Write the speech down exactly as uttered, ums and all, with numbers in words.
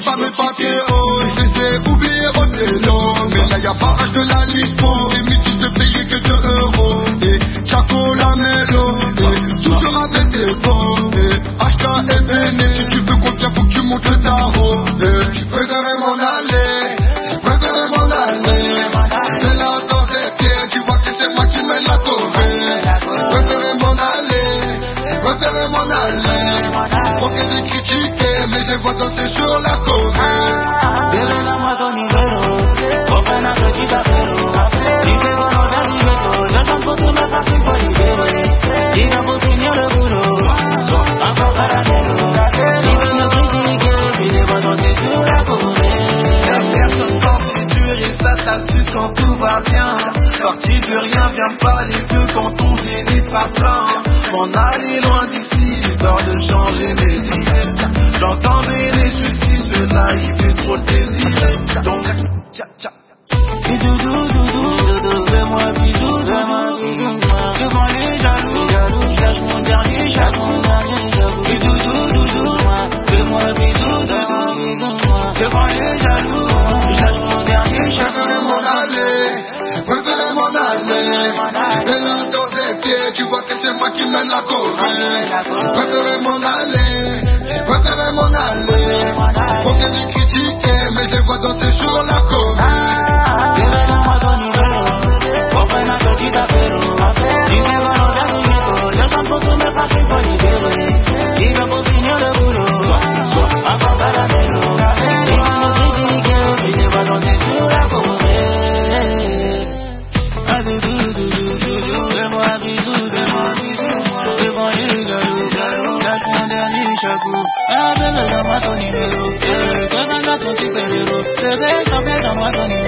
pas mes papiers, oh, je les ai oubliés au télo. Mais là y'a barrage de la liste pour les métis de payer que deux euros. Et Chaco la mélo, et toujours avec des pots. Et H K et Béné, si tu veux qu'on tient, faut que tu montes le tarot. Et je préférais m'en aller, je préférais m'en aller. C'est la danse des pieds, tu vois que c'est moi qui mène la corvée. Je préférais m'en aller, je préférais m'en aller. Pour que les critiquer, mais je les vois danser sur la corvée. Quand tout va bien, parti de rien, viens parler que quand ton zénith sera plein. M'en aller loin d'ici, histoire de changer mes idées. J'entends les soucis, cela il fait trop le désir. Donc, tcha tcha. Et doudou, doudou, doudou, fais-moi bisou, fais-moi bisou. Devant les jaloux, jaloux, lâche mon dernier chapeau. Et doudou, doudou, fais-moi bisou, doudou. Devant les jaloux, lâche mon dernier chapeau. Je préférais m'en aller. C'est la danse des pieds, tu vois que c'est moi qui mène la corvée. Je préférais m'en aller, je préférais m'en aller. Faut que les critiquer, mais je les vois danser sur la corvée. Ah, bébé, donne-moi ton numéro. Eh, donne-moi ton super héros. Bébé, s'il te plaît, donne-moi ton numéro.